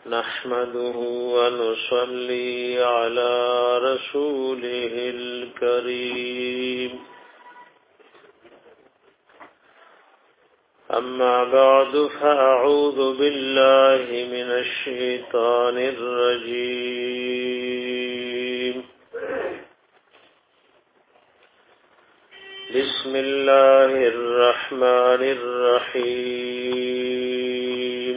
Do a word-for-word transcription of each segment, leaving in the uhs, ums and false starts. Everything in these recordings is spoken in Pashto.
نحمده ونصلي على رسوله الكريم أما بعد فأعوذ بالله من الشيطان الرجيم بسم الله الرحمن الرحيم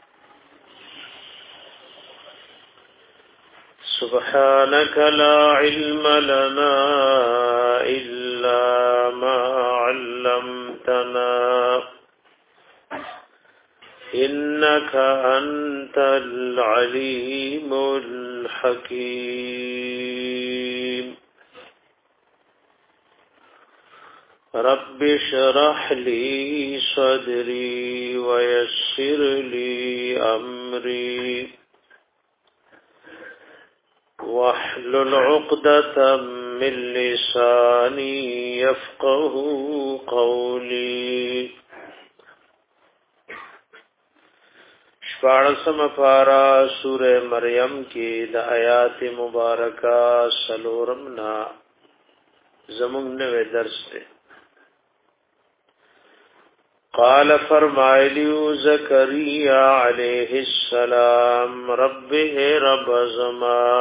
سبحانك لا علم لنا إلا ما علمتنا إنك أنت العليم الحكيم رب اشرح لي صدري ويسر لي أمري واحلل عقدة من لساني يفقه قولي شپاڑسم پارا سورہ مریم کی دا آیات مبارکہ سلورمنا زمون نوے درس دے قال فرمائلیو زکریہ علیہ السلام رب اے رب زما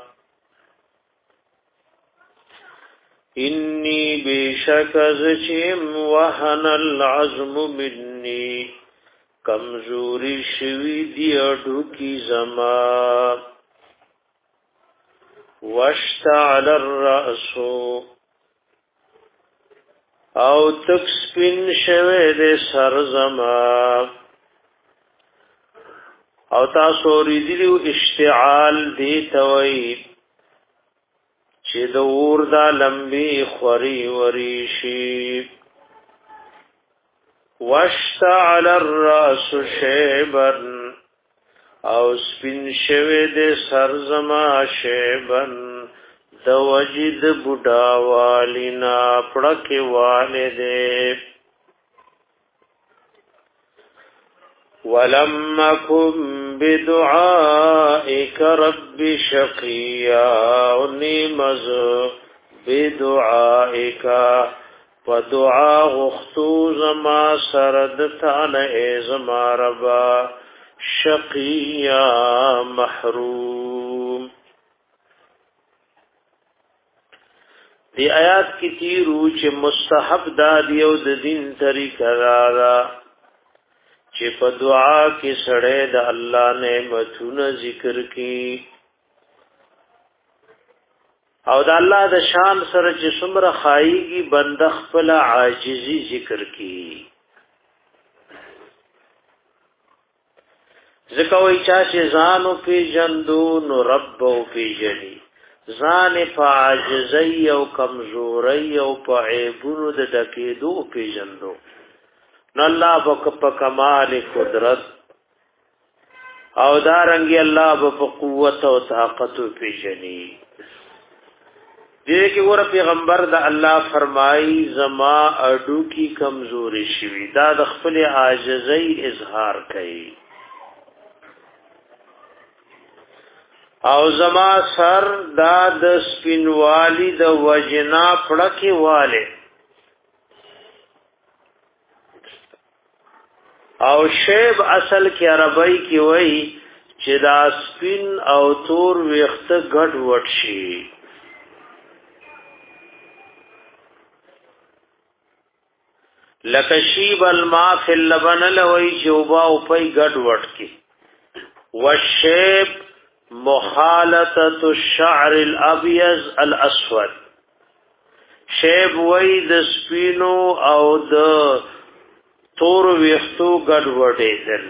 انی بیشک زچیم وحن العظم منی کمزوری شوی دی اڈو کی زما واشتعل الرأسو او تکسپن شوی دے سر زما او تاسو ریدلیو اشتعال دی توئی چی دور دا لمبی خوری وریشی واشتعل الراس شیبن او سپین شوی دے سر زما شیبن دو وجد بڑا والینا پڑک والدے ولم اکم بدعائک رب شقیا نیمز بدعائک ودعا غختو زما سردتان ایزما ربا شقیا محروم. دی آیات کی تیرو چه مستحب دادی او د دین طریقہ دادا چه په دعا کې سړی د الله نعمتونه ذکر کی او د الله د شان سره چې څومره خایيږي بند خپل عاجزي ذکر کی ځکه وای چې ځان او پیجندو نو رب او پیجنی ځان په عاجزی او کمزوری او په عیبونو د ډکېدو پیژندو نو الله په کمال قدرت او دارنګي الله په قوت او طاقت پیژني. دې کې ور پیغمبر د الله فرمایي زما اډو کی کمزوري شوی دا د خپل عاجزی اظهار کوي او زما سر دا د سپینوالی د وجنا پړکی والے او شیب اصل کې عربی کې وای چې دا سپین او تور ویخت غټ وټ شي لکه شیب الماء فی اللبن لوی جوبا او پي غټ وټ کې وشیب مخالطه الشعر الابيض الاسود شیب وای د سپینو او د تور ویختو ګډ وډې دل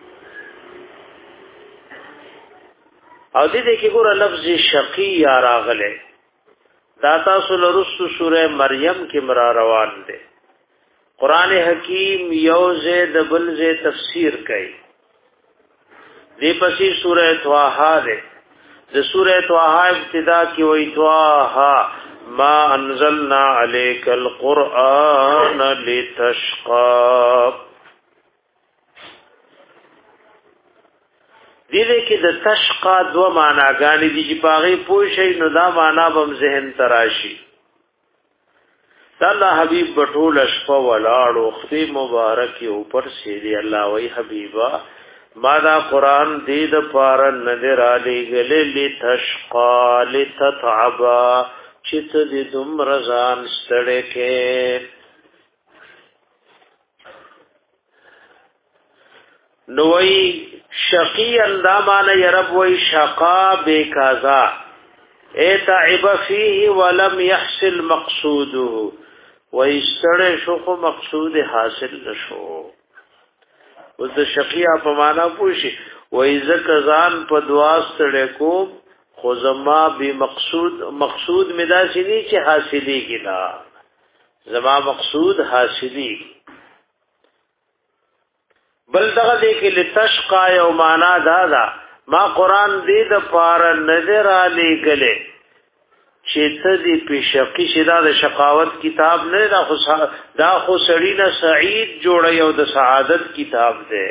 او دې دې کې ګور لفظ شقی یا راغله دا تاسو لرسو سوره مریم کې مرا روان دي قران حکیم یوزه د بلزه تفسیر کوي دی پسی سورہ طه ده د سورہ طه ابتدا کی وی طه ما انزلنا عليك القرآن لتشقى دې کې د تشقا دو معناګانې دي چې پاغي پوه شي نو دا معنا بم ذهن تراشي. الله حبیب بټول شپه ولاړو خپل مبارک اوپر سي الله وی حبیبا ما دا قرآن دې د پار نظر علی گلې لتشقا لتتعبا چې ته دې دوم رضان ستړې کې نوئی شقی اندامان یرب وی شقا بے کازا اے تعب فیه ولم يحصل مقصوده وی ستڑے شوخ مقصود حاصل نشو اوس د شقیا په معنا پوښي وی زکزان په دعا ستړے کو خو زما به مقصود مقصود مدا سینی چې حاصلی کینا زما مقصود حاصلی بل دغه دې کې لتشقا یو معنا دادا ما قران دې د پار نظر علی گله چې ته دې په شقی شدا د شقاوت کتاب نه دا خو دا خو سړی نه سعید جوړ یو د سعادت کتاب دی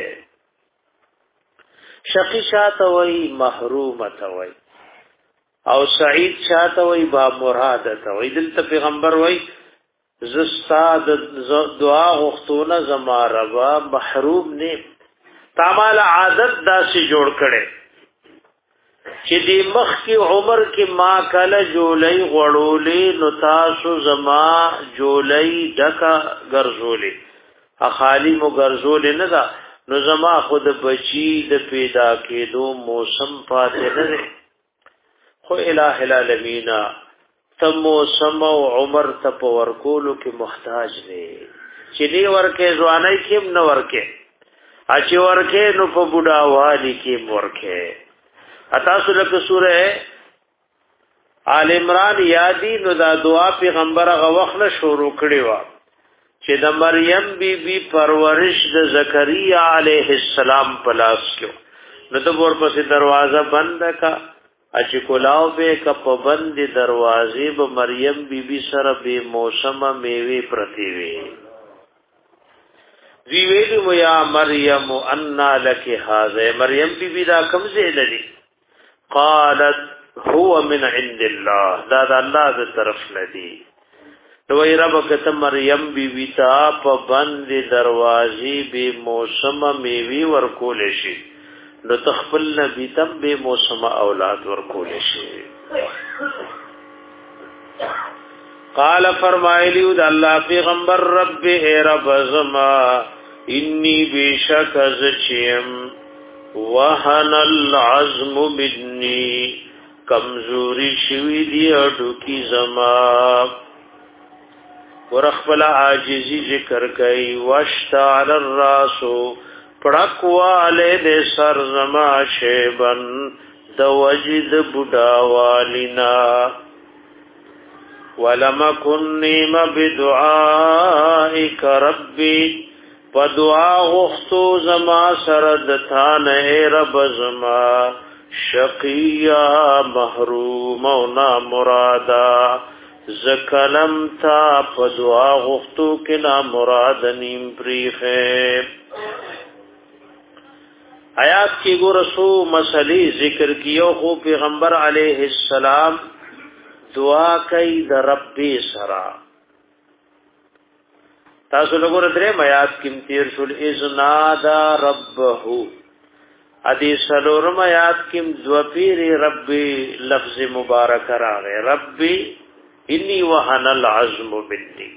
شقی شاته وای محروم ته وای او سعید شاته وای با مراد ته وای دلته پیغمبر وای زستا د دعا غختونه زما ربا محروم نه تعالی عادت داسې جوړ کړي چې د مخ کی عمر کې ما کله جولای غړولې نو تاسو زما جولای ډکا ګرځولې اخالی مو ګرځولې نه دا نو زما خود بچی د پیدا کېدو موسم پاتې نه خو الٰه العالمین تمو سمو عمر تپ ورکولو کې محتاج دی چې دی ورکه ځواني کې نو ورکه اچ ورکه نو په بوډا والی کې ورکه اتا سورۃ سورہ آل عمران یادی نو دا دعا پیغمبر هغه وخت شروع کړی و چې د مریم بی بی پرورش د زکریا علیه السلام پلاس کړو نو د ورپسې دروازه بند کا اچ کولاو به کپ بند دروازې به مریم بی بی سره به موسمه میوه پرتی وی وی ویلو یا مریم ان لک هذا مریم بی بی دا کمزه لدی قالت هو من عند الله دا د الله ذ طرف لدی نو ای رب کته مریم بی بی تا په بند دروازې به موسمه میوه ورکول شي نو تخفل نبی تم بے موسم اولاد ورکول شي قال فرمایلیو د الله پیغمبر رب اے رب زما انی بشک از چیم وهن العزم مني کمزوری شوی دی اډو کی زما ورخبل عاجزی ذکر کای واشتعل الراسو پڑکواله د سر زما شیبن د وجد بډاوالینا ولم کنیم بدعائک ربی پدعا غختو زما سرد تھان اے رب زما شقیا محروم و نا مرادا زکلم تا پدعا غختو کنا مراد نیم پریخے آیات کی گو رسو مسئلی ذکر کیو خو پیغمبر علیہ السلام دعا کئی در ربی سرا تاسو لگو ردرے آیات کم تیر شل ازنادا ربہو ادی سلورم آیات کم دو پیر ربی لفظ مبارک راغے ربی انی وحن العزم منی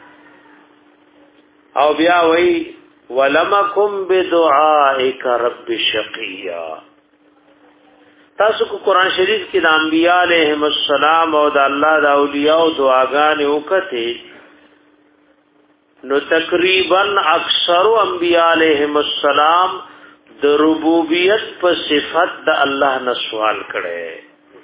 او بیا وی ولمکم بدعائک رب شقیا تاسو کو قران شریف کې د انبیاء علیهم السلام او د الله د اولیاء او دعاګانې وکړي نو تقریبا اکثر انبیاء علیهم السلام د ربوبیت په صفت د الله نه سوال کړي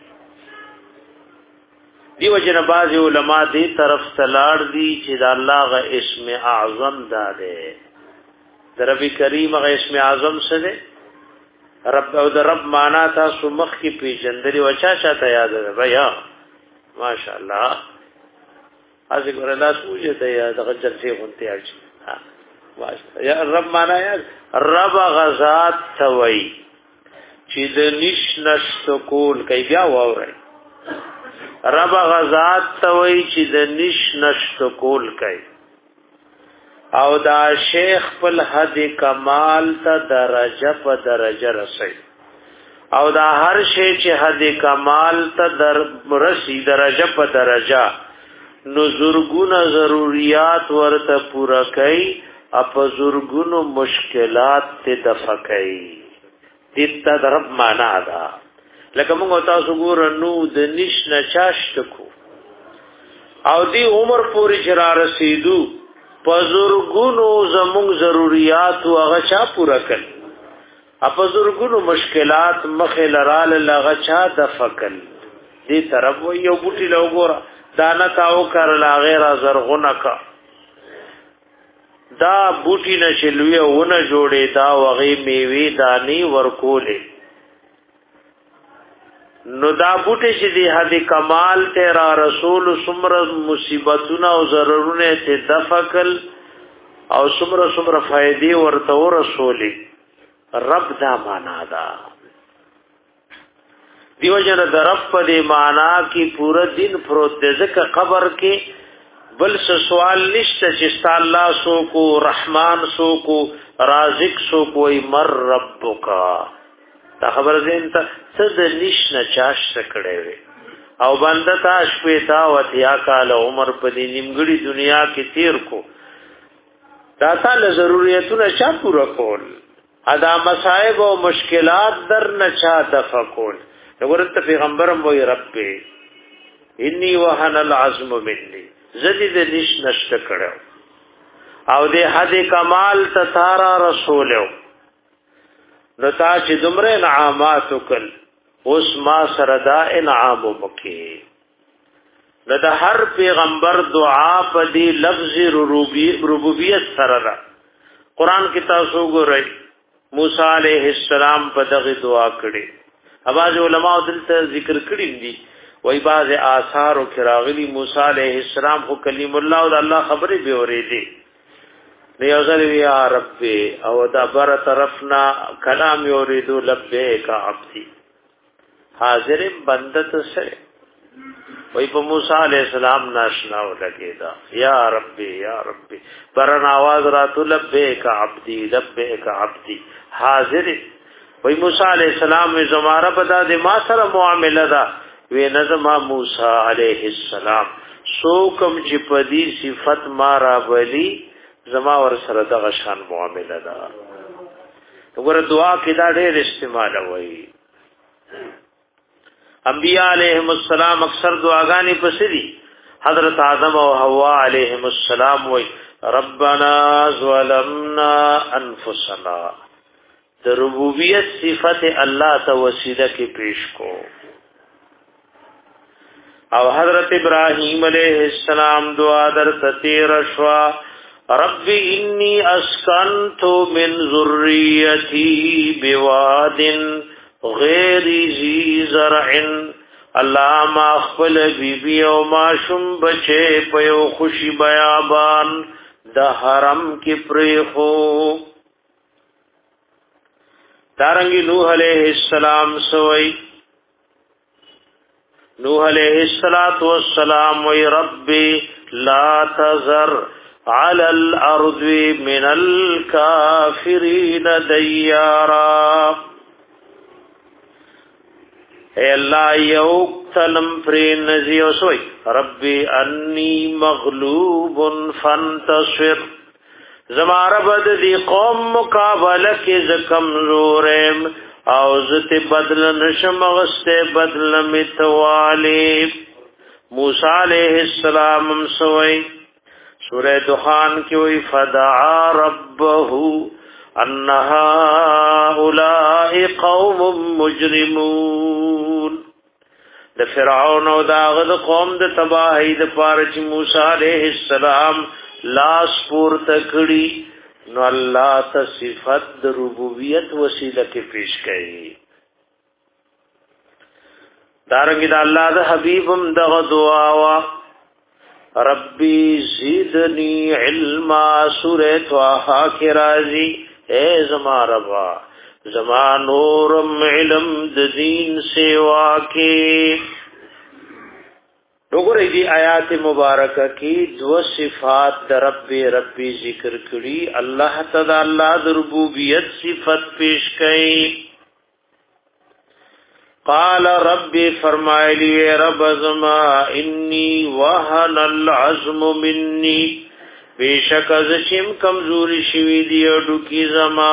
دیو جن باز علماء دې طرف تلاړ دي چې د الله غ اسم اعظم ده د رب کریم غ اسم اعظم څه ده رب او د رب معنا تاسو مخ کی پیجندري وچا چاته یاد ده بیا ماشاءالله از ګور الله سوجه ته یاد غجر سی غونتی اچ ها ماشاءالله یا رب معنا یا رب غزاد توي چې د نش نشت کول کوي بیا ووري رب غزاد توي چې د نش نشت کول کوي او دا شیخ په حد کمال ته درجه په درجه رسي او دا هر شی چې حد کمال ته در رسي درجه په درجه نو زرګونه ضرورت ورته پورا کوي اپ زرګونو مشکلات ته دفع کوي دې ته رب معنا ده لکه موږ تاسو ګور نو د نش نشاشت کو او دی عمر پوری چر رسیدو پزرګونو زموږ ضرورت او هغه چا پورا کړ اپزرګونو مشکلات مخه لرال لغه چا د فکل دې طرف یو بوټي لوګورا دانا کاو کر لا غیر زرغونه کا دا بوټي نشلوي ونه جوړې دا وغي میوي دانی ورکولې نو دا بوټي چې دی حد کمال ته را رسول سمر مصیبتونه او ضررونه ته دفقل او سمر سمر فائدې ورته رسولي رب دا معنا دا دیو جن د رب په دې معنا کې پورا دین پروت دې ځکه قبر کې بل څه سوال نشته چې الله سو کو رحمان سو کو رازق سو کوئی مر ربک دا خبر زین ته څه د نشنه چاش سکړې وي او بنده تا شپې تا وتیا کال عمر په دې نیمګړي دنیا کې تیر کو دا تعالی ضرورتونه چا پورا کول ادا مصائب او مشکلات در نه چا تفکول ورته پیغمبرم وای رب انی وهن العزم مني زدی د نشنه شکړو او دې حد کمال ته تارا رسولو نتا چې دمره انعامات وکل اوس ما سره دا انعام وکي دا هر پیغمبر دعا په دې لفظ ربوبیت سره را قران کې تاسو ګورئ موسی عليه السلام په دغه دعا کړي اواز علماء دلته ذکر کړي دي وای باز آثار او کراغلی موسی عليه السلام خو کلیم الله او الله خبرې به اورېدي نیازل یا رب او دا بر طرفنا کلام یوریدو لبیک عبدی حاضر بندت سے وی په موسی علیہ السلام ناشنا ولګیدا یا رب یا رب برن आवाज راتو لبیک عبدی لبیک عبدی حاضر وی موسی علیہ السلام زماره پدا د ما سره معامله دا وی نظم موسی علیہ السلام سو کم چې پدی صفت ما را بلی زما ور سره د غشان معامله ده وګوره دعا کې دا ډېر استعمال وایي انبیاء علیهم السلام اکثر دعاګانې پسې دي حضرت آدم او حوا علیهم السلام وایي ربنا ظلمنا انفسنا د ربوبیت صفت الله ته وسیله کې پیش کو او حضرت ابراهیم علیہ السلام دعا در تیر شوا رب انی اسکنت من ذریتی بواد غیر ذی زرع الله ما خپل بیبی او ما شم بچے پیو خوشی بیابان د حرم کې پریخو دارنګي نوح علیہ السلام سوئی نوح علیہ الصلوۃ والسلام وی ربی لا تذر على الارض من الكافرين ديارا اے اللہ یو تلم فرین نزیو سوئی ربی انی مغلوب فانتصر زمارا بد دی قوم مقابلہ کی زکمزورم او زت بدل نشم غست بدل متوالی موسی علیہ السلام سوئی سورہ دخان کی وی فدعا ربه ان هؤلاء قوم مجرمون د فرعون او داغه قوم د تباہی د پاره چې موسی علیہ السلام لاس پور تکړی نو الله ته صفات د ربوبیت وسیله کې پیش کړي دارنګ د الله د حبیبم دغه دعا وا ربی زیدنی علما سورۃ طه کی رازی اے زما ربا زما نورم علم د دین سیوا کې. وګورئ دی آیات مبارکه کې دو صفات د رب ربی ذکر کړي. الله تعالی الله د ربوبیت صفت پیش کړي. قال رب فرمایلی رب زما انی وهن العظم مني بیشک از شم کمزوری شوی دی اډو کی زما.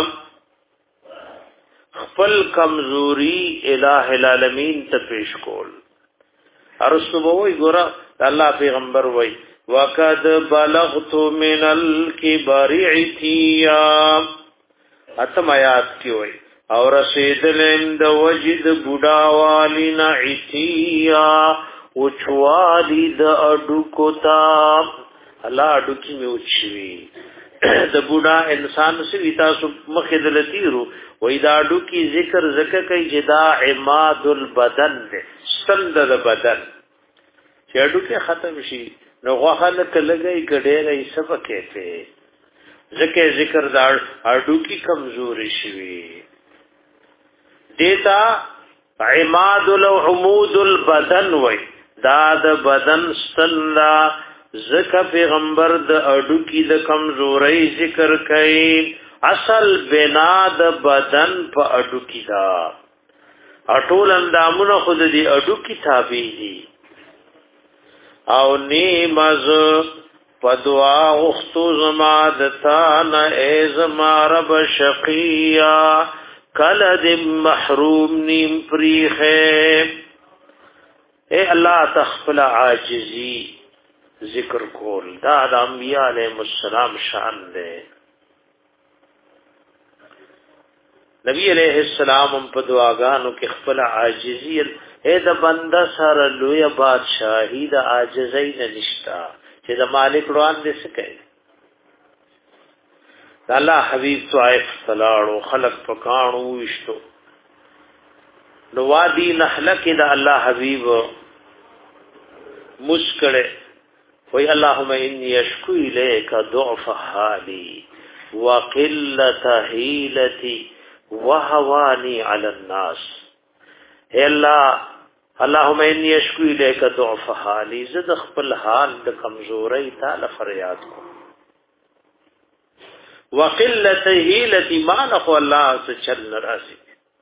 خپل کمزوری الہ العالمین ته پیش کول. ارسو وای ګور الله پیغمبر وای وقد بلغت من الكبر عتیا. اتم آیات کی وای اور رسیدلند وجد بوډا والینا عتیا وچوالی د اډو کوتا. الله اډو کی می وچوي د بوډا انسان سوي تاسو مخه دلتیرو وای دا اډو کی ذکر زکه کوي جدا عماد البدن ده ستند د بدن چې اډو کې ختم شي نو غوخه لکه لګي ګډېرې سبکه ته ذکر ذکر دا اډو کی کمزوري شي دیتا عماد العمود البدن وای دا د بدن ستند زکه پیغمبر د اډو کی د کمزوري ذکر کوي. اصل بنا د بدن په اډو کی دا اټول اندامونه خود دی اډو کی تابع دي. او نیمز پدوا اختو زما دتا نه ای زما رب شقیا کلد محروم نیم پریخه. اے الله تخفل عاجزی ذکر کول دا د انبیاء علیهم السلام شان ده. نبی علیہ السلام په دعاګانو کې خپل عاجزی اے د بنده سره لوی بادشاہی د عاجزۍ نه نشتا چې د مالک روان دې سکے. الله حبیب طائف تلاړو خلق پکانو وشتو نو وادي نحله کې د الله حبیب مسکړه وی اللهم انی اشکو الیک ضعف حالی وقلت حیلتی وهوانی علی الناس. اے الله اللهم انی اشکو الیک ضعف حالی زد خپل حال د کمزوری تعالی فریاد کو وقلت حیلتی ما نخو الله سے چل راسی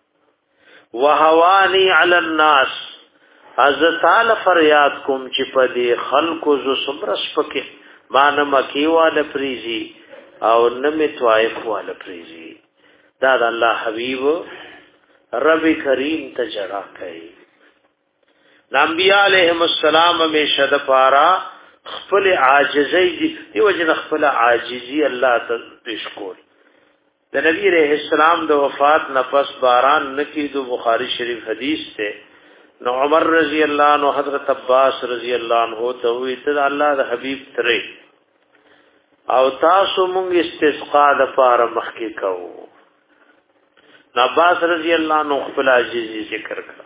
وهوانی علی الناس از تعالی فریاد کوم چې په دې خلقو ز صبرس پکې ما نه مکی واله پریزي او نه می طائف واله پریزي. دا د الله حبیب رب کریم ته جڑا کوي. انبیاء علیهم السلام میں شد پارا خپل عاجزی دی دیو جن خپل عاجزی الله ته پیش کول. د نبی علیہ السلام د وفات نفس باران نکی دو بخاری شریف حدیث ته نو عمر رضی اللہ عنہ حضرت عباس رضی اللہ عنہ ته وی ته الله د حبیب ترې او تاسو مونږ استسقا د پاره مخکې کوو. عباس رضی اللہ عنہ خپل عاجزی ذکر کړ.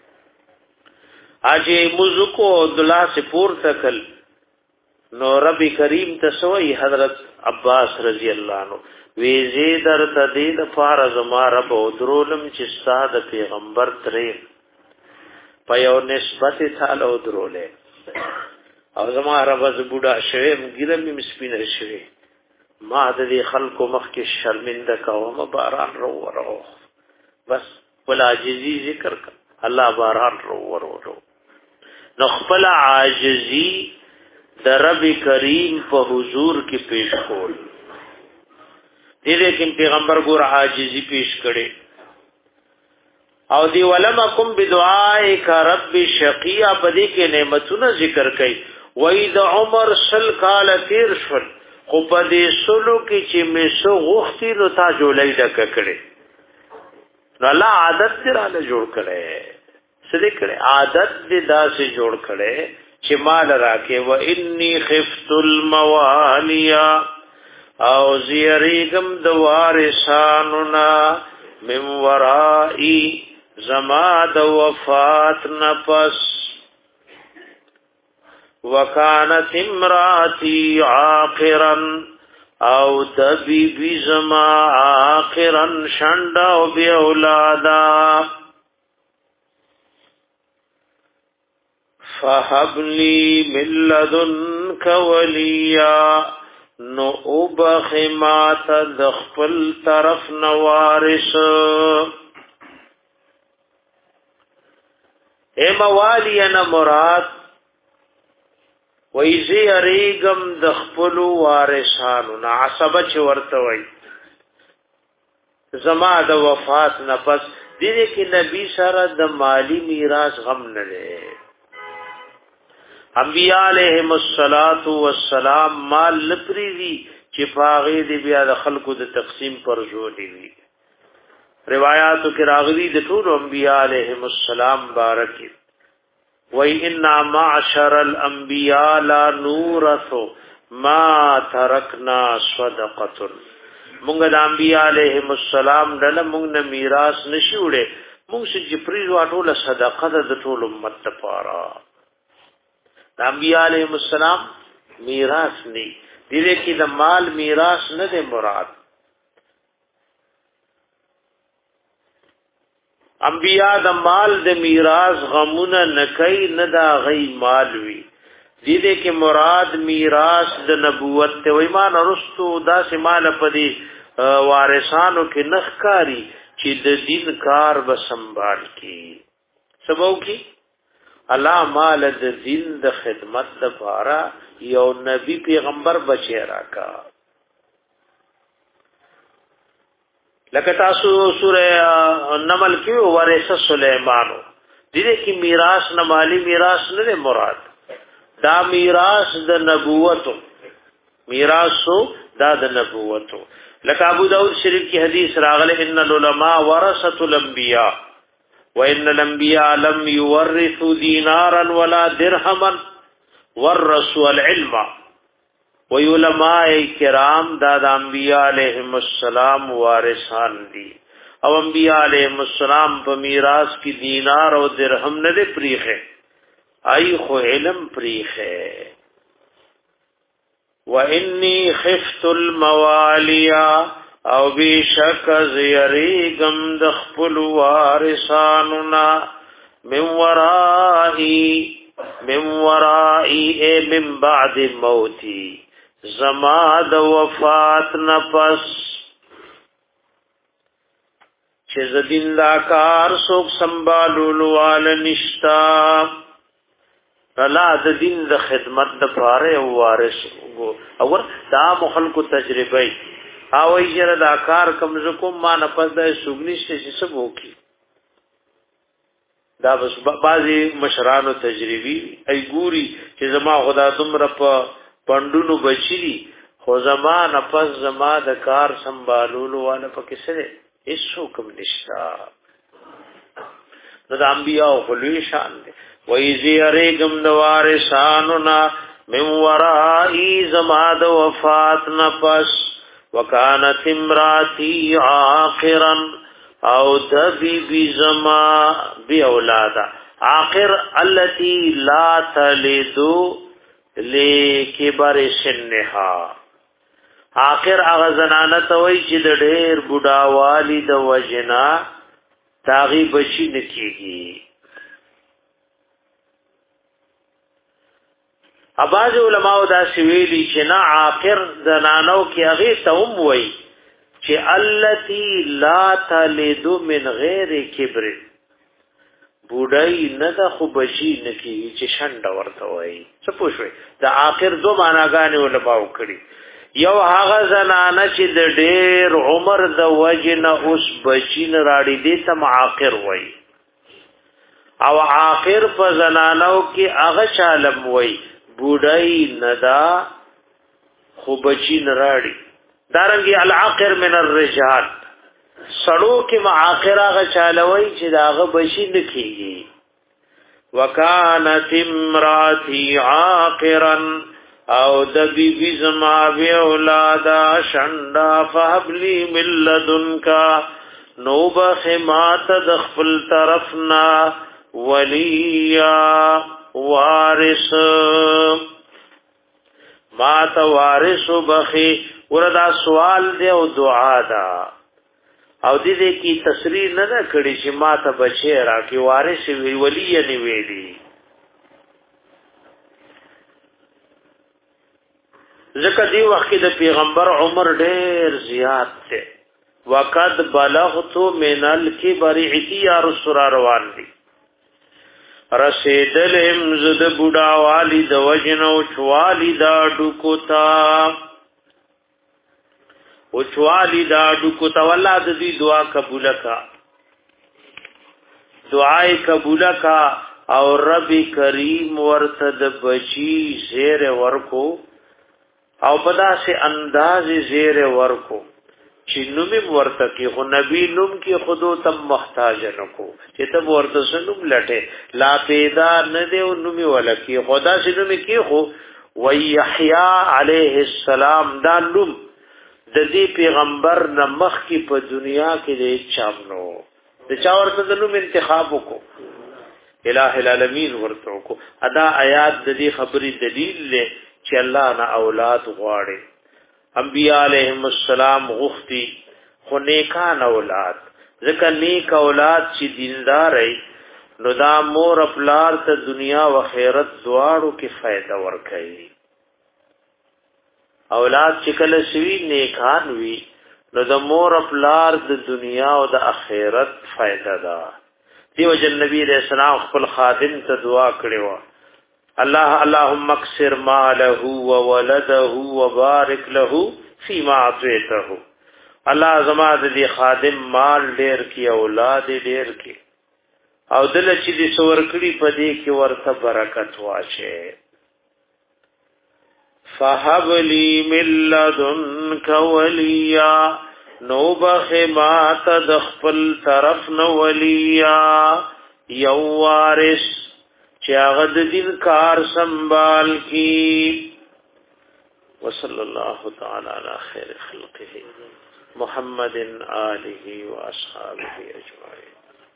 اجه مزکو عبداللہ سے پور تکل نو رب کریم تسوی حضرت عباس رضی اللہ عنہ وی زیدر تدید فارز ما رب ادرولم چستا د پیغمبر ترې پیو نسبت تعالی ادروله او زما رب ز بوډا شوی مګیرم مسپین شوی ما د دې خلکو مخ کې شرمنده کوم باران رو ورو بس ولا عاجزی ذکر کا الله باران رو ورو نو خپل عاجزی د رب کریم په حضور کې پیش کول. دې لیکن پیغمبر ګور عاجزی پیش کړي او دی ولمکم بدعائک رب شقیا بدی کې نعمتونه ذکر کړي. وای د عمر سل کال تیر شول خو په دې سلو کې چې مې سو غوښتي نو تا جوړې ډک کړي نو الله عادت دراله جوړ کړي سړي کړي عادت دې داسې جوړ کړي چې مال راکې و انی خفت الموالیا او زیریګم د وارثاننا من ورائی زما د وفات نفس وکانت امراتی عاقرا او د بی بی زما آخرا شنڈا او بی اولادا فهب لی من لدنک ولیا نو اوبخ ما تدخل طرف نوارس اے موالی انا مراد ویزی اریگم دخپلو وارثانو نا عصبه چه ورتوی زما د وفات نفس دیده که نبی سره د مالی میراث غم نده انبیاء علیہم السلام مال لپری دی چه پاغی دی بیا د خلقو د تقسیم پر جوڑی دی روایاتو کی راغلی د ټول انبیاء علیہم السلام بارکی وَإِنَّا مَعْشَرَ الْأَنْبِيَاءَ لَا نُورَثُ مَا تَرَكْنَا صَدَقَةٌ مونږ د انبیاء علیهم السلام دله مونږ نه میراث نشوړې مونږ چې پریږو ټول صدقه د ټول امت لپاره د انبیاء علیهم السلام میراث نه دي کې د مال میراث نه دی مراد انبیاء د مال د میراث غمونه نکای نه دا غي مال وی دې دې کې مراد میراث د نبوت ته وای مان رستو دا سمال پدی وارثانو کې نخکاری چې د دین کار به سنبال کی سبو کی الله مال د دین د خدمت لپاره یو نبی پیغمبر بچی راکا لکه تاسو سوره نمل کې ورثه سليمانو دې کې میراث نه مالی میراث نه مراد دا میراث د نبوتو میراثو دا د نبوتو لکه ابو داود شریف کی حدیث راغله ان العلماء ورثه الانبیاء وان الانبیاء لم يورثوا دینارا ولا درهما ورثوا العلم وعلماء کرام دا د انبیاء علیهم السلام وارثان دي او انبیاء علیهم السلام په میراث کې دینار او درهم نه دي پریخه ای خو علم پریخه وانی خفت الموالیا او بشک زیریگم دخپل وارثاننا من ورائی من ورائی اے من بعد موتی زما د وفات نفس چې زدین دا کار څوک سنبالولو وال نشتا الله د دین د خدمت د پاره وارث وو اور دا مخلکو تجربه او یې دا کار کوم کوم ما نه پد سګنی چې څه وکي دا بس بعضی مشرانو تجربي ای ګوري چې زما خدا تمره په پندونو بچی خو زما نفس زما د کار سنبالولو والا پکې سره هیڅ حکم نشتا نو د انبیاء خلوی شان دي وَإِذِ يَرِيكُمْ دَوَارِثَانُنَا مِنْ وَرَائِي زَمَا دَ وَفَاتْ نَفَسْ وَكَانَتْ امْرَأَتِي عَاقِرًا او دبی بی زما بی اولادا عاقر التي لا تلدو لکبر سنها عاقر هغه زنانه ته وای چې د ډېر بوډاوالی د وجنا تاغي بچی نکېږي اباظ علماء دا سویلی چې نه عاقر زنانو کې هغه ته هم وای چې التي لا تلد من غیر کبر بوډای نه د خو بچی نکېږي چې شند ورته وای څه پوښوي د عاقر دو معناګانې علماء کړی یو هغه زنانه چې د ډېر عمر د وجنه اوس بچین راړي دي تم عاقر وای او عاقر په زنانو کې هغه چالم وای بوډای ندا خو بچین راړي دارنګي العاقر من الرجال سړو کې معاقر هغه چالوي چې داغه بچی نکېږي وکانت امراتی عاقرا او د بی بی زما بی اولادا شندا فحبلی من لدنکا نوبخ ما تدخل طرفنا ولیا وارث ما ته وارث بخي وردا سوال دی او دعا دا او دې دې کی تصریح نه نه کړی چې ما ته بچی را کی وارث وی ولی نه ویلی ځکه دی وخت د پیغمبر عمر ډېر زیات دی وقد بلغت من الكبر عتيا رسول روان دي رسیدل امزد بوډا والی د وجنو چوالی دا ډکوتا او چوالی دا ډکوتا ولاد دی دعا قبول کا دعای قبول کا او رب کریم ورتد بچی زیر ورکو او بدا سے انداز زیر ورکو چې نوم ورته کې خو نبی نوم کې خودو تم محتاج نکو چې تم ورته سنوم لټه لا پیدا نه دی نوم ولکې خدا سي نوم کې خو ويحيى عليه السلام دا نوم د دې پیغمبر نمخ کې په دنیا کې دې چامنو د چا ورته د نوم انتخاب وکړو الہ العالمین ورته وکړو ادا آیات د دې خبرې دلیل له چې الله نه اولاد غواړي انبیاء علیہم السلام غفتی خو نیکان اولاد ذکر نیک اولاد چې دیندار ای نو دا مور افلار ته دنیا و خیرت دواړو کې فائدہ ورکړي اولاد چې کله شوی نیکان وی نو د مور افلار د دنیا او د اخرت فائدہ ده دیو جن نبی رسول الله خپل خادم ته دعا کړې و الله اللهم اكثر ماله وولده وبارك له فيما اعطيته الله زما دې خادم مال ډېر کی اولاد ډېر کی او دل چې دې سور کړی په دې کې ورته برکت واشه فهب لي من لدنك وليا نو بخما تدخل طرف نو وليا یو وارث چې هغه د دین کار سنبال کی وصلی الله تعالی علی خیر خلقه محمد آله و اصحابه اجمعین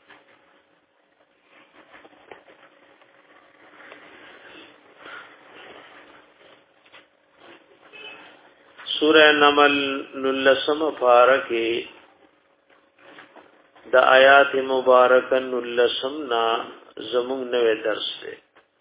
سورہ نمل نلسم پارکی د آیات مبارکه نلسم نا زمون نوې درس دی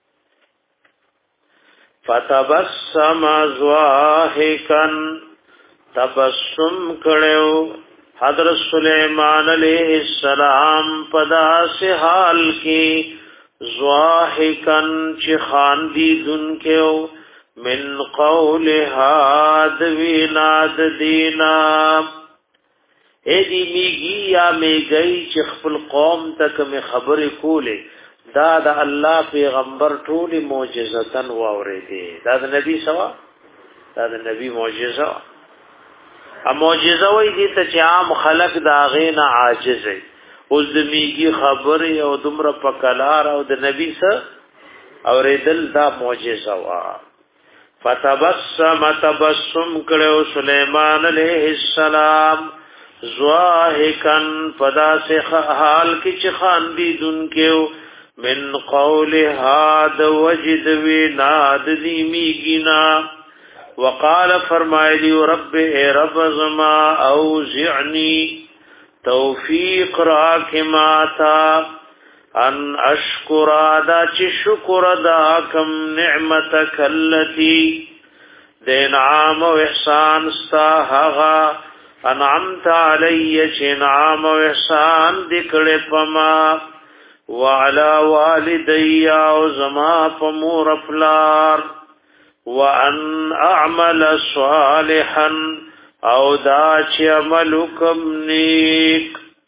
فتبسم ضاحکا تبسم کړو حضرت سلیمان علیہ السلام پدا سے حال کی ضاحکا چې خاندي دن کېو من قولها دویناد دینا اے دی میگی یا میگئی چې خپل قوم تک می خبر کوله دا د الله پیغمبر ټولي معجزتن واورېدي دا د نبی سوا دا د نبی معجزه ا معجزه وای دي ته چې عام خلق دا غینا عاجز وي اوس د میږي خبره او دمر پکلار او د نبی سره اوریدل دا معجزه وا فتبسم تبسم کړو سليمان عليه السلام ضاحکن پدا سے حال کی چې خاندي دن کېو من قولها د وجد وی ناد دی میگینا وقال فرمایلی رب اے رب زما اوزعنی توفیق راکماتا ان اشکر دا چی شکر دا کم نعمتک اللتی دینعام و احسان ستا حغا انعمت علی چی نعام و احسان دکڑ پما وعلى والدي او زما فمور افلار وان اعمل صالحا او دا چې عملکم نیک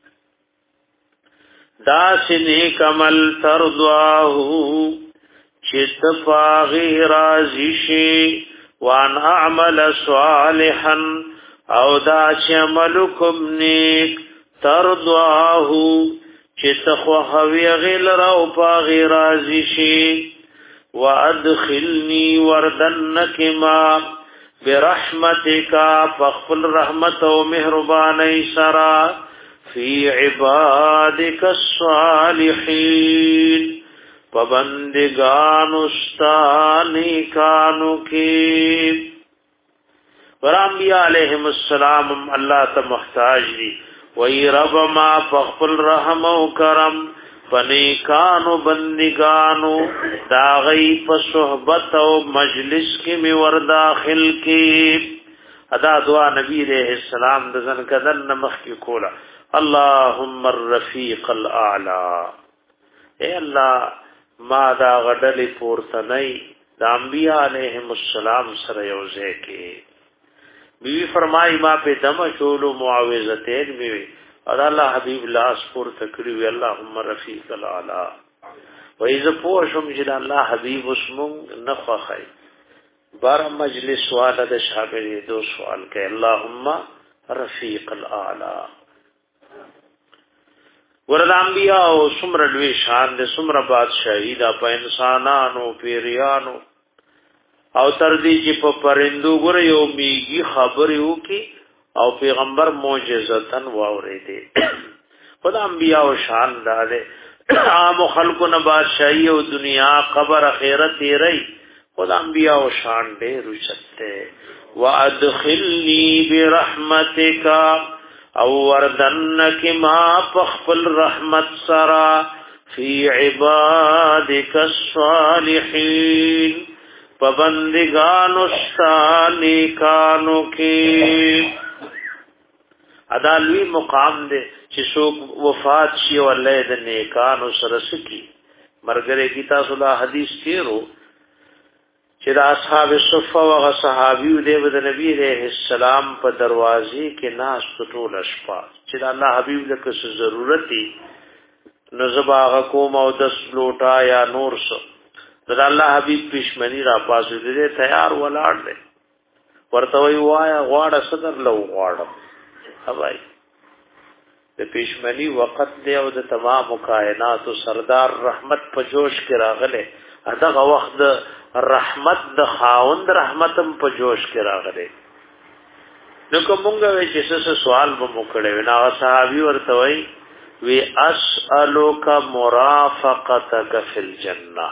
دا سنیک عمل ترضاه چې تفاغی راضی شي وان اعمل صالحا او دا چې عملکم نیک ترضاه چې تخو خوي غل راو پاغي راضي شي وادخلني وردنك ما برحمتك فخل رحمت او مهرباني سرا في عبادك الصالحين پبندگانو ستانی کانو کی ور انبیاء علیہم السلام اللہ تا محتاج دی وی رب ما پخپل رحم و کرم پنیکانو بندگانو داغی پا صحبت و مجلس کی می ور داخل کی ادا دعا نبی علیہ السلام دزن کدن نمخ کی کولا اللہم الرفیق الاعلا اے اللہ ما دا غدل پورتنی دا انبیاء علیہم السلام سر یوزے کے بیوی فرمائی ما پہ دم چولو معاوضتین بیوی اور اللہ حبیب اللہ اسپور تکریوی اللہم رفیق الاعلا ویز پوشم جل اللہ حبیب اسمونگ نخواخی بارہ مجلس والد شامل دو سوال کے اللہم رفیق الاعلا ورد انبیاء او سمر لوی شان دے سمر بادشاہی دا پا انسانانو پیریانو او تردی چی پا پرندو گر یو میگی خبریو کی او پیغمبر موجزتن واوری دے خدا انبیاء و شان دا دے عام خلقو نبادشاہی او دنیا قبر اخیرت رئی خدا انبیاء و شان دے رشتے وَأَدْخِلْنِي بِرَحْمَتِكَ او وردنک ما پخپل رحمت سرا فی عبادک الصالحین پبندگان استانی کانو کی ادالوی مقام دے چی سوک وفات شی و اللہ دے نیکانو سرسکی مرگرے کی تاصلہ حدیث تیرو چی دا اصحاب صفہ و صحابیو دے بدا نبی علیہ السلام پا دروازی کے ناس تطول اشپا چی دا اللہ حبیب لکس ضرورتی نزبا غکوم او دس لوٹا یا نور سو دا اللہ حبیب پیشمنی را پاسو دے تیار ولاڑ دے ورطوئی وایا غوار صدر لو غوارم ہوائی دا پیشمنی وقت دے او دا تمام کائنات و سردار رحمت پا جوش کے راغلے ادغا وقت دا رحمت د خاوند رحمتم په جوش کې راغله نو کومګه وی چې څه سوال به مو کړو نا صحابي ورته وی وی اسالک مرافقتک فی الجنه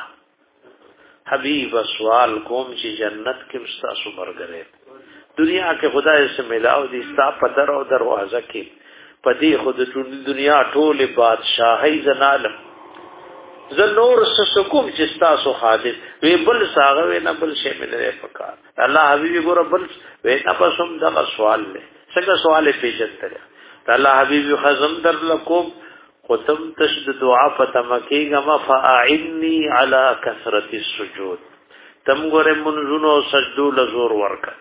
حبیب سوال کوم چې جنت کې مستاسو مرګره دنیا کې خدای سے ملاو دي ستا په در او دروازه کې پدی خود ټول دنیا ټول بادشاہي زنالم ز نور سسکوم چستا سو خادم وی بل ساغه وی نه بل شی ملره پکار الله حبیبی ګور بل وی نه پسوم دا سوال له څنګه سوال پیژندره الله حبیبی خزم در لکم ختم تشد دعا فتمکیگا ما فاعنی علی کثرت السجود تم ګور منزونو سجدو لزور ورکا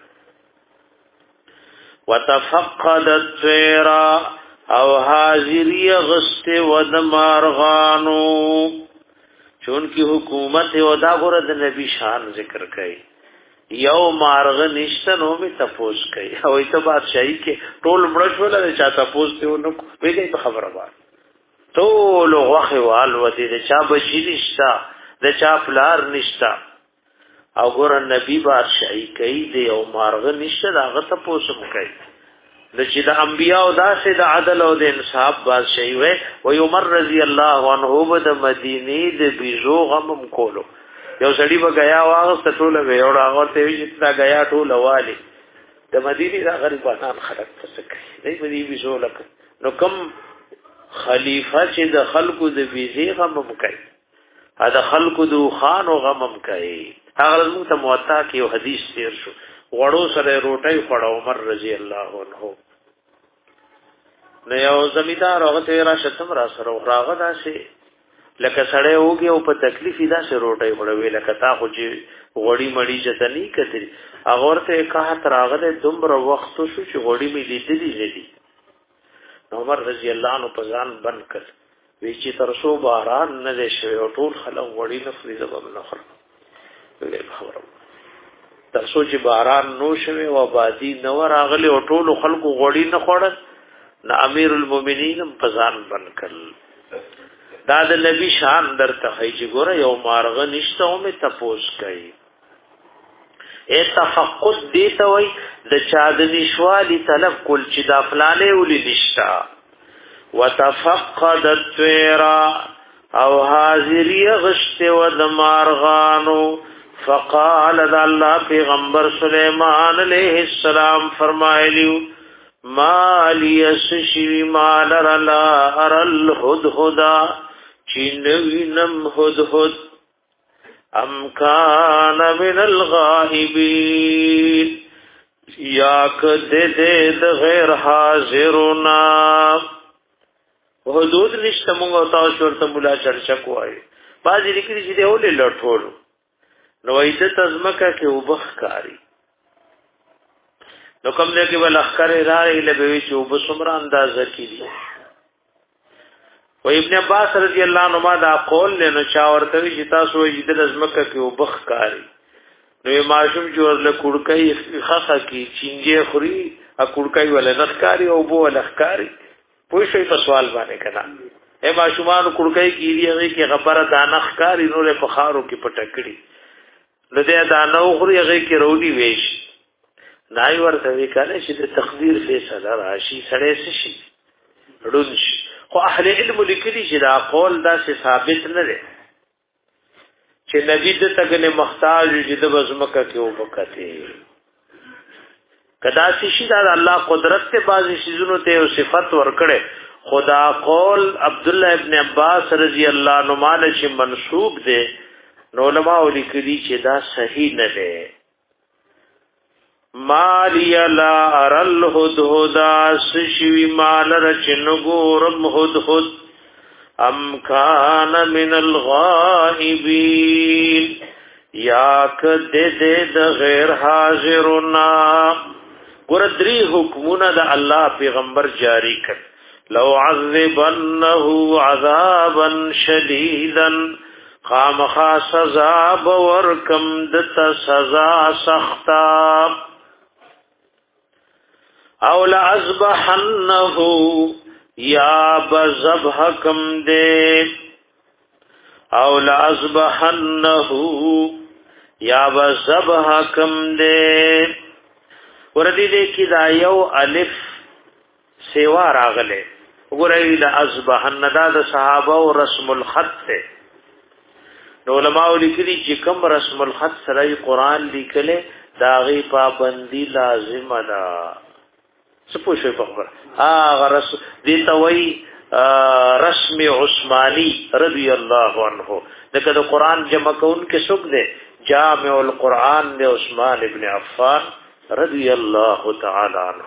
وتفقد الطير او حاضری غست ودمارغانو چون کی حکومت او دا غره د نبی شان ذکر کړي یو مارغ نشتنو می تپوس کړي او ایت بادشاہي کې ټول مړ شول نه چا تپوس ته نو ویګي خبره وای ټول وخه وال ودی د چا بچی نشتا د چا پلار نشتا او ګره نبی بادشاہي کوي د یو مارغ نشته دا غ تپوس کوي د چې د انبیاء او داسې د عدل او د انصاف بادشاہي وي او عمر رضی الله عنه د مدینه د بیزو غم کولو یو سړی به غیا واغست ټوله وی او هغه ته وی چې تا غیا ټوله والی د مدینه د غریبانان خلق تسکي دی په دې بیزو لک نو کم خلیفہ چې د خلقو د بیزي غم کوي دا خلقو د خان او غم کوي هغه موږ ته موطا کې یو حدیث تیر شو وړو سره روټي خړ عمر رضی الله عنه نو یو زمیدار هغه ته را شتم را سره راغه داسې لکه سړی وګي او په تکلیف دا سه روټي خړوي لکه تا خو چې غوړی مړی جتنی کتري هغه ورته کاه تراغله دومره وخت شو چې غوړی مې لیدلې لیدي عمر رضی الله عنه په ځان بند کړ وی چې ترسو باران نه شي او ټول خلک غوړی نه فریضه به نه خړ خبره ترسو چې باران نو شوه او بادي نو راغلي او ټول خلکو غوړی نه خوړل نه امیر المؤمنین په ځان بند کړل دا د نبی شان درته هي چې ګوره یو مارغ نشته او می تپوس کوي اے تفقد دیتا وای د چا د نشوالی طلب کول چې دا فلانه ولې نشتا وتفقد الطير او حاضری غشت و دمارغانو فقال ذا الله پیغمبر سلیمان علیہ السلام فرمایلیو ما لیسشی مال رلا ارل هدهدا چینوینم هدهد ام کان من الغائبین یا کده دید غیر حاضرنا حدود نشته مونږ او تاسو ورته مولا چرچا کوای بعضی لیکلي چې دی ولې لټولو نو ایت تزمکه کې وبخ کاری نو کوم دې کې ول اخر راي له به چې وبسمره اندازه کړي و ابن عباس رضی الله عنه ما دا قول له چا ورته چې تاسو یې د تزمکه کې وبخ کاری نو ماشوم جوړ له کړکۍ خخه کې چینجه خوري ا کړکۍ ول نخکاری او بو لخکاری پوه شي په سوال باندې کنا اے ماشومان کړکۍ کیږي هغه کې خبره دانخ کاری نور په خارو کې پټکړي لدې دانو خوري هغه کې رونی ویش نای ورته وکاله چې د تقدیر فیصله راشي سړې شي ړونش خو اهل علم لیکلي چې دا قول دا ثابت نه دی چې نبی د تګنه محتاج چې د بزمکه کې وبکته کدا شي دا الله قدرت ته بازي شیزونو ته او صفات ورکړي خدا قول عبد الله ابن عباس رضی الله عنه مال شي منسوب دي نو علماء لیکلي چې دا صحیح نه ده مالی لا ارل هدهدا سشوی مال رچنگورم هدهد ام کان من الغائبین یا کده ده غیر حاضرنا قردری حکمونه د الله پیغمبر جاری کړ لو عذبنه عذابا شديدا خامخا سزا بورکم دت سزا سختا او لعذبحنه یا بذبحکم دے او لعذبحنه یا بذبحکم دے وردی دې کې دا یو الف سیوا راغله وګورئ د اصبحن دا د صحابه او رسم الخط ته نو علماء لیکلي چې کوم رسم الخط سره قرآن لیکله دا غي پابندي لازم ده څه شوي په خبره هغه رسم دي توي رسم عثماني رضی الله عنه دغه د قرآن جمع کون کې څوک ده جامع القرآن د عثمان ابن عفان رضی الله تعالی عنہ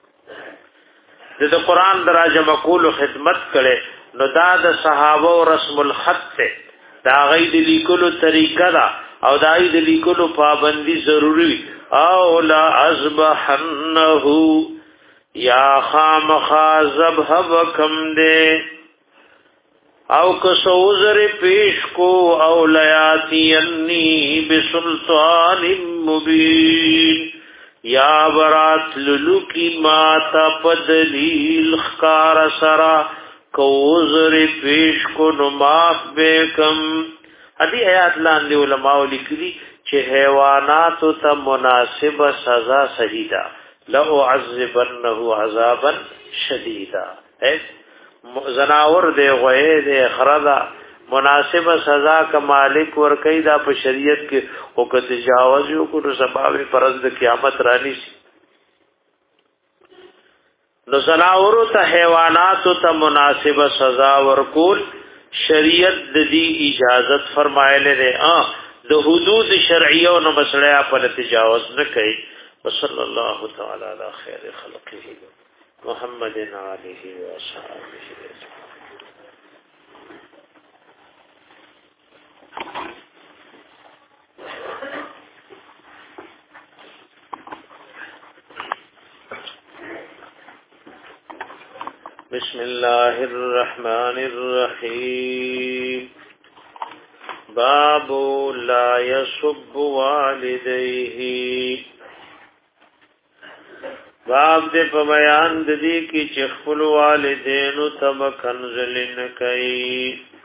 د قرآن دراجه مقول خدمت کړي نو دا د صحابه او رسم الخط ته دا غي د لیکلو طریقه دا او دا غي د لیکلو پابندي ضروری او لا اصبحنه یا خامخذب حبکم دے او کسوزر پیش کو او لیاتی انی بسلطان مبین یا برات للوکی ماتا پدلیل خکار سرا کوزر پیش کو نماف بیکم ادی آیات لاندے علماء لکلی چه حیواناتو تا مناسب سزا سہیدہ لو عذبنه عذابا شدیدا زناور دے غوی دے خردا مناسب سزا کا مالک ور کئی دا په شریعت کې او که تجاوز یو کو سبب پرز د قیامت رانی شي نو زناور ته حیوانات ته مناسب سزا ورکول شریعت د دې اجازت فرمایله ده ا د حدود شرعیه او مسله په تجاوز نه کوي وصلى الله تعالى على خير خلقه محمد عليه وصحبه بسم الله الرحمن الرحيم باب لا يسب والديه باب دې په بیان د دې کې چې خپل والدینو تم کنزلن کوي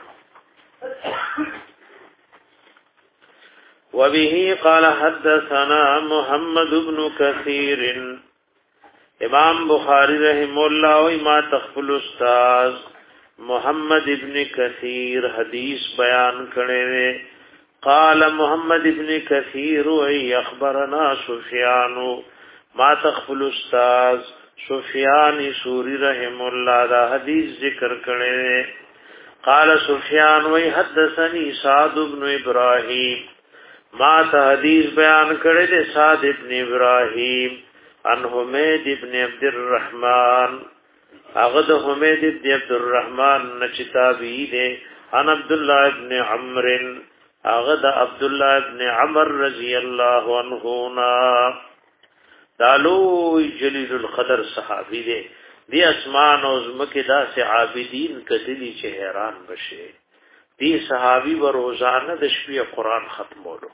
وبه قال حدثنا محمد بن كثير امام بخاری رحم الله او ما تخفل استاد محمد ابن کثیر حدیث بیان کړي قال محمد ابن کثیر ای اخبرنا سفیان ما تخفل استاد سفیان سوری رحم الله دا حدیث ذکر کړي قال سفیان وی حدثني سعد ابن ابراهيم ما ته حدیث بیان کړي د سعد ابن ابراهيم عن حمید ابن عبد الرحمن هغه د حمید ابن عبد الرحمن نچتابی ده عن عبد الله ابن عمرو هغه د عبد الله ابن عمر رضی الله عنهما دالو جلیل القدر صحابی دی دی اسمان او زمکه داسې عابدین کتلی چې حیران بشي دی صحابی و روزانه د شپې قرآن ختمولو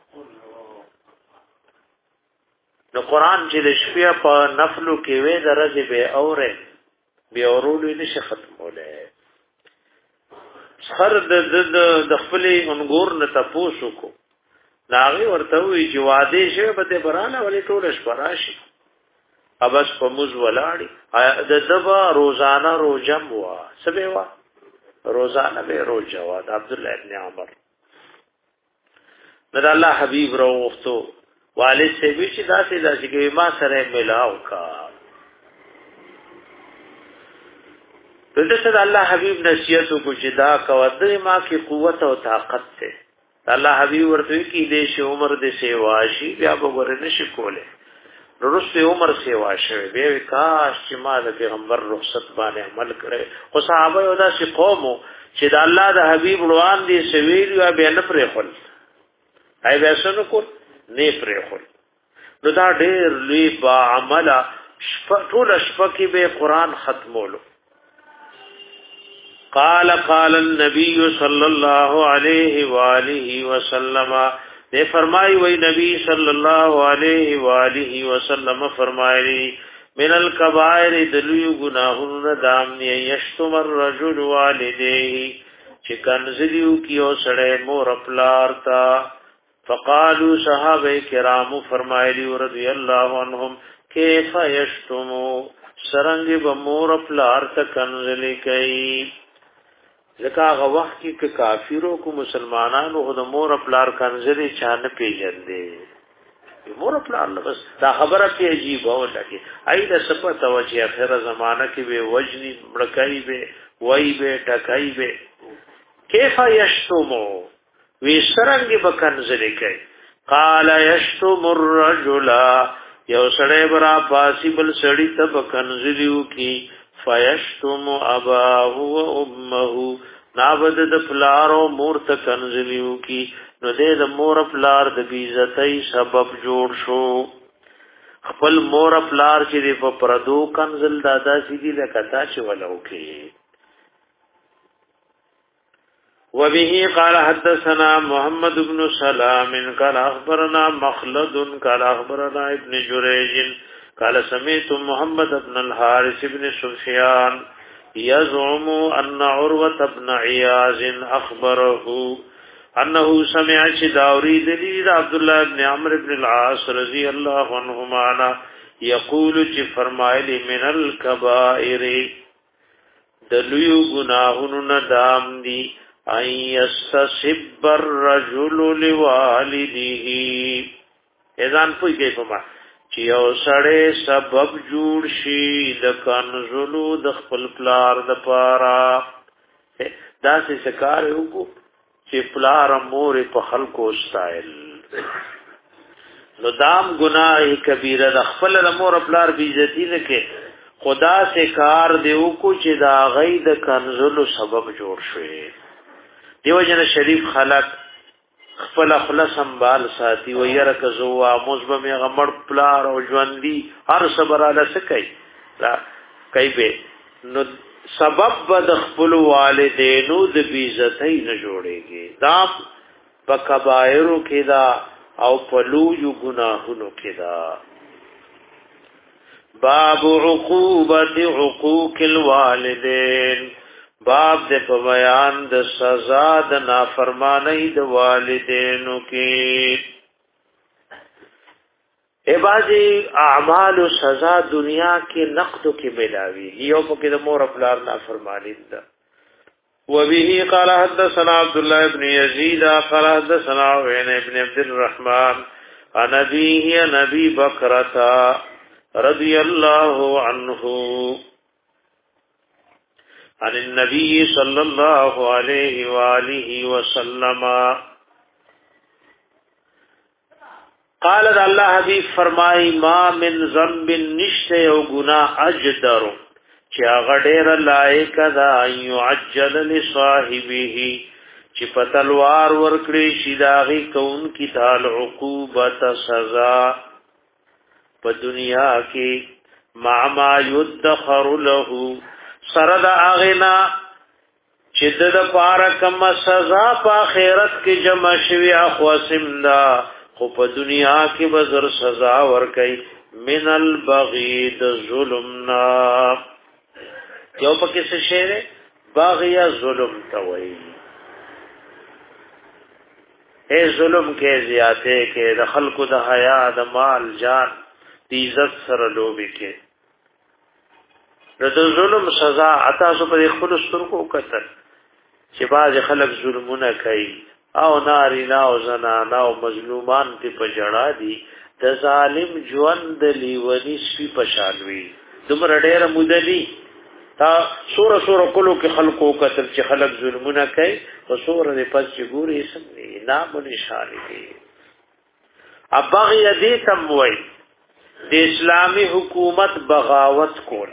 نو قرآن چې د شپې په نفلو کې وې درځي به اوره به اورولې نشه ختموله خر د د د خپل انګور نه تاسو کو ناغي ورته وی چې واده شه به برانه ولې ټول شپراشي ابس په موز ولاړی د دبا روزانه روزم وا سبه وا روزانه به روزه وا د عبد الله ابن عمر د الله حبيب روغتو والد سے وی چې داسې داسې کې ما سره ملاو کا دغه سره الله حبيب نصیحت کو چې دا کوته ما کې قوت او طاقت ته الله حبيب ورته کې دې شه عمر دې سیواشي بیا به ورنه شي کوله رسول عمر سیوا شوی به کاش چې ما د پیغمبر رخصت باندې عمل کړي خو صحابه یو دا چې قوم چې د الله د حبيب روان دي سویل یا به نه پرې خل هاي وسنو کو نه پرې خل نو دا ډېر لوی با عمل ټول شپه کې به قران ختمولو قال قال النبي صلى الله عليه واله وسلم نے فرمائی وہی نبی صلی اللہ علیہ وآلہ وسلم فرمائی من الکبائر دلیو گناہن دامنی یشتم الرجل والدیه چکن زلیو کیو سڑے مور اپلارتا فقالو صحابہ کرام فرمائی رضی اللہ عنہم کیف یشتمو سرنگ بمور اپلارتا کنزلی کئی لکه هغه وخت کې ک کافرو کو مسلمانانو د مور خپلار کنځري چانه پیژندې مور خپلار بس دا خبره کې عجیب و لګي اې د صفه توجه اخر زمانہ کې به وجني مړکای به وای به ټکای به کیف یشتمو وی سرنګ به کنځري کوي قال یشتم الرجل یو سړی برا پاسیبل سړی ته کنځریو کی فیشتم اباه و امه نابد د پلارو مور ته کنزلیو کی نو دې د مور پلار د بیزتۍ سبب جوړ شو خپل مور پلار چې په پردو کنزل دادا سیدی لکتا چې ولو کی وبه قال حدثنا محمد بن سلام قال اخبرنا مخلد قال اخبرنا ابن جريج قال سمعت محمد بن الحارث بن سفيان يزعم أن عروة بن عياض أخبره أنه سمع داوري دليل عبد الله بن عمرو بن العاص رضي الله عنهما يقول چې فرمایلی من الكبائر دليو گناهونو ندام دي ان يستصب الرجل لوالده اذن پوي کې کومه چې یو سړی سبب جوړ شي د کنزلو د خپل پلار د پاره دا څه کار وکړو چې پلار مور په خلکو استایل نو دام گناه کبیره د خپل مور پلار بی عزتی نه کې خدا سے کار دیو کو چې دا غي د کنزلو سبب جوړ شوی دیو جن شریف خلق خپل خپل سنبال ساتي و ير کزوا مزبم غمړ پلار او ژوندۍ هر صبراله سکي لا کوي به نو سبب بد خپل والدینو د بیزتۍ نه جوړيږي دا په کبایرو کې دا او په لویو ګناهونو کې دا باب عقوبت حقوق الوالدین باب دې په بیان د سزا د نافرمانی د والدینو کې ای بازي اعمال او سزا دنیا کې نقد کې ملاوي یو په کې د مور خپل نافرمانی ده وبه قال حدثنا عبد الله بن يزيد قال حدثنا عوين بن عبد الرحمن عن أبيه نبي بكرة رضي الله عنه عن النبي صلى الله عليه وآله وسلم قال الله حبیب فرمائی ما من ذنب نشته او گناہ اجدر چې هغه ډېر لایق ده يعجل لصاحبه چې په تلوار ورکړي شي داغي کون کی تعال عقوبت سزا په دنیا کې مع ما يدخر له سرد اغنا چې د پاره کوم سزا په آخرت کې جمع شوی اخو سمدا خو په دنیا کې بزر سزا ورکي من البغي د ظلمنا یو پکې څه شی باغیا ظلم توي اے ظلم کې زیاته کې د خلقو د حیا د مال جان د عزت سره لوبي کې د ظلم سزا عطا سو پر خپل سترګو کتل چې باز خلک ظلمونه کوي او نارینا او زنانا او مظلومان ته پجړا دي د ظالم ژوند لیونی شي پشالوي دومره ډېر مودلی تا سور سور کلو کې خلقو قتل چې خلق ظلمونه کوي او سور دې پس چې ګوري سم نام نشانی دي ابغي دې تم وای د اسلامی حکومت بغاوت کول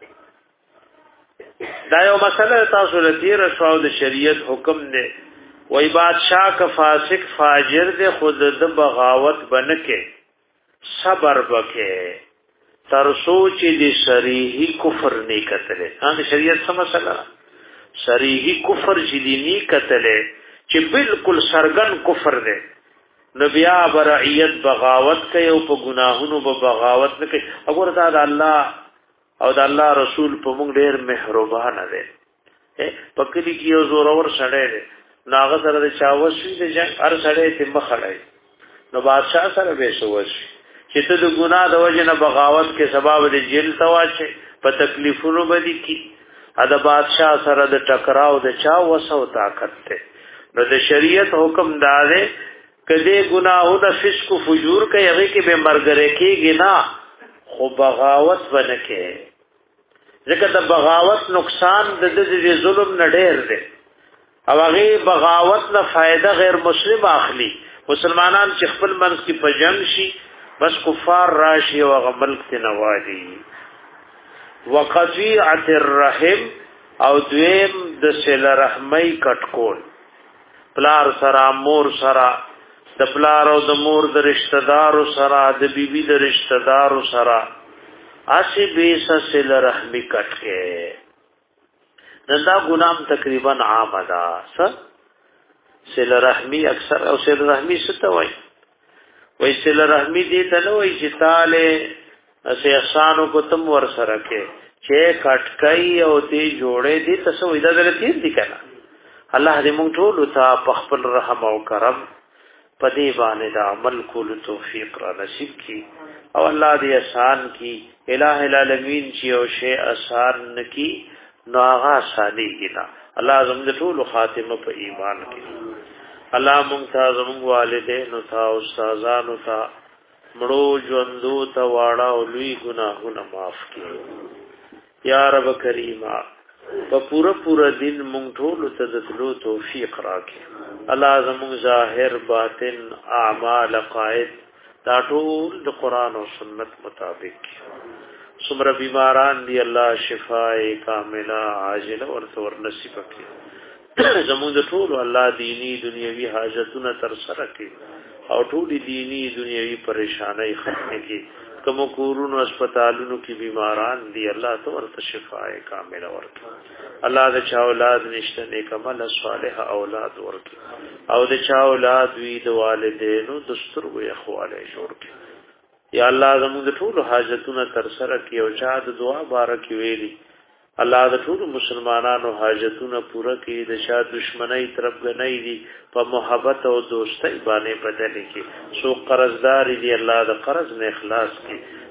دا یو مسله تاسو لته رسول د شریعت حکم دی وای بادشاہ کا فاسق فاجر دې خود د بغاوت بنکه صبر وکه تر سوچ دې صریحي کفر نه کتله ان شریعت سم مسله صریحي کفر چې دې نه کتله چې بالکل سرګن کفر دی نو بیا برعیت بغاوت کوي او په ګناهونو به بغاوت نه کوي وګوره دا د الله او د الله رسول په موږ ډېر مهربان دی په کلی کې یو زور اور سړی دی ناغه سره د چاوسوي د جنگ هر سړی ته مخړای نو بادشاہ سره به سووي چې ته د ګناه د وجه نه بغاوت کې سبب د جیل تواچه په تکلیفونو باندې کی ادا بادشاہ سره د ټکراو د چا وسو طاقت ته نو د شریعت حکم دار کدی ګناهونه فسق او فجور کوي هغه کې به مرګره کېږي نه خو بغاوت ونکه ځکه د بغاوت نقصان د دې ظلم نه ډېر دی او هغه بغاوت نه فائدہ غیر مسلم اخلي مسلمانان چې خپل منځ کې په جنگ شي بس کفار راشي او هغه ملک ته نوادي وقطيعه الرحم او دویم د صله رحمی کټکول پلار سره مور سره د پلار او د مور د رشتہ دارو سره د بیبي د رشتہ دارو سره اسی بیس صله رحمی کټکه دا ګنام تقریبا عام ده س صله رحمی اکثر او صله رحمی څه ته وایي وای صله رحمی دې ته نو وای چې تعالی اسه احسانو کو تم ور سره کې چې کټکای او دې جوړې دې تاسو وېدا درته دي کنه الله دې مونږ ټول ته په خپل رحم او کرم په دې باندې د عمل کول توفیق را نصیب کړي او الله دې آسان کړي الٰه العالمین چې او شی آسان نکي نو هغه صالحینا الله زموږ ټول خاتمه په ایمان کړي الله ممتاز زموږ والدین او تا استادانو ته مړو ژوندو ته واړه او لوی ګناهونه معاف کړي یا رب کریمه په پورا پورا دین مونږ ټول ته د تلو توفیق راکړي الله زموږ ظاهر باطن اعمال قائد دا ټول د قران او سنت مطابق څومره بیماران دی الله شفای کامله عاجله ورته ور نصیب کړي زموږ ټول الله دینی دنیوي حاجتونه تر سره کړي او ټول دینی دنیوي پریشانای ختم کړي کوم کورونو هسپتالونو کې بیماران دي الله ته ورته شفای کامله ورکړي الله د چا اولاد نشته نیک عمل صالح اولاد ورکړي او د چا اولاد وی د والدینو دستور وي خواله جوړ کړي یا الله زموږ ټول حاجتونه تر سره کړي او چا د دعا بارک ویلي الله د ټول مسلمانانو حاجتونه پوره کړي د شا دشمنی طرف غنۍ دي په محبت او دوستۍ باندې بدل کړي سو قرضدار دي الله د قرض نه اخلاص کړي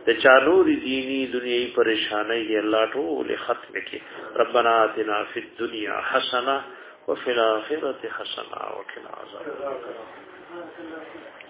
د چانور دینی دنیوي پریشانای الله ټول ختم کړي ربنا آتنا فی الدنیا حسنه وفي الاخره حسنه وقنا عذاب النار